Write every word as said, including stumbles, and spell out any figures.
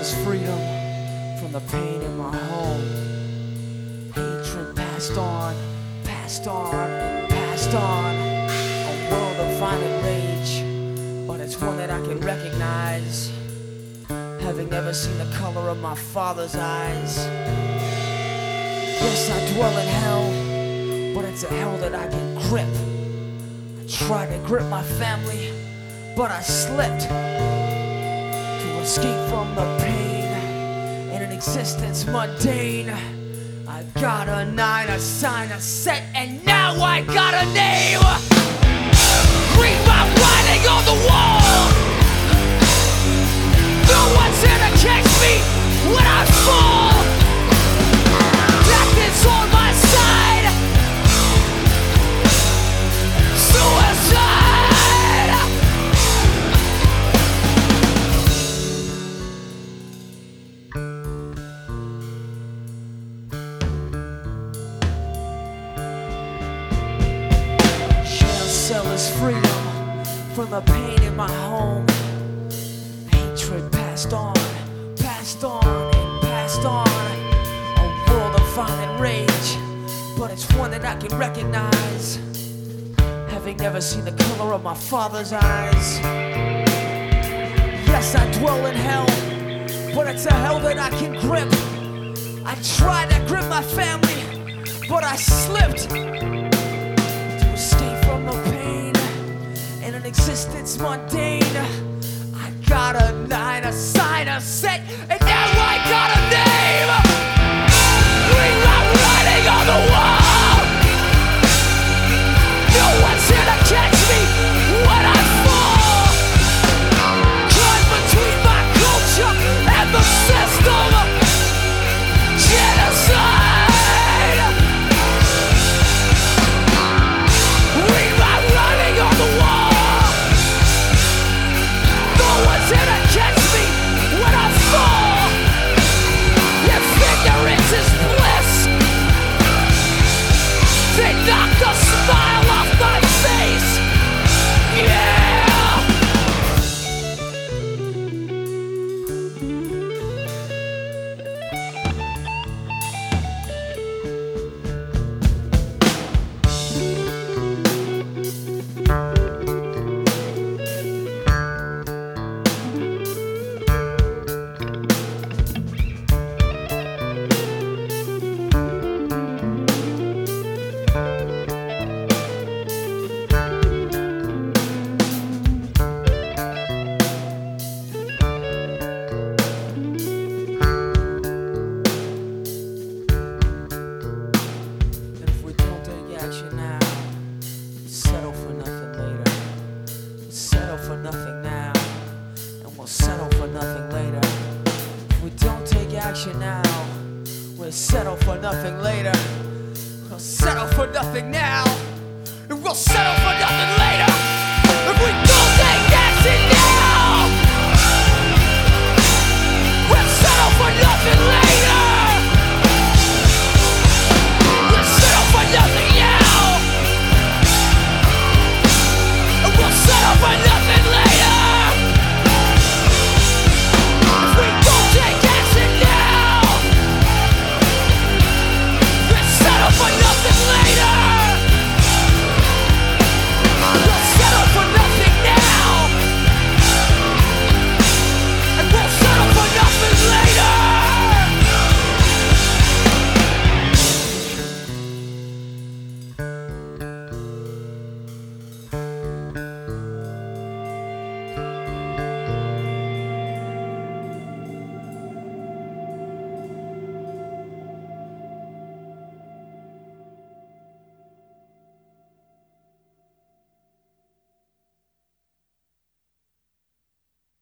is freedom from the pain in my home. Hatred passed on, passed on, passed on. A world of violent rage, but it's one that I can recognize, having never seen the color of my father's eyes. Yes, I dwell in hell, but it's a hell that I can grip. I tried to grip my family, but I slipped. To escape from the pain in an existence mundane, I got a nine, a sign, a set, and now I got a name. Read my writing on the wall. No one's here to catch me when I fall. Death is on my side. Suicide. Jail cell is freedom from the pain in my home. Hatred passed on, passed on, and passed on. A world of violent rage, but it's one that I can recognize, having never seen the color of my father's eyes. Yes, I dwell in hell, but it's a hell that I can grip. I tried to grip my family, but I slipped. To escape from the pain in an existence mundane, I got a nine, a sign, a set, and now I got a name. Read my writing on the wall. No one's here to catch me when I fall. Caught between my culture and the system. Genocide. Read my writing on the wall. No one's here to catch me when I fall. If ignorance is bliss, they knock the smile off my face. Yeah. For nothing now, and we'll settle for nothing later. If we don't take action now, we'll settle for nothing later. We'll settle for nothing now, and we'll settle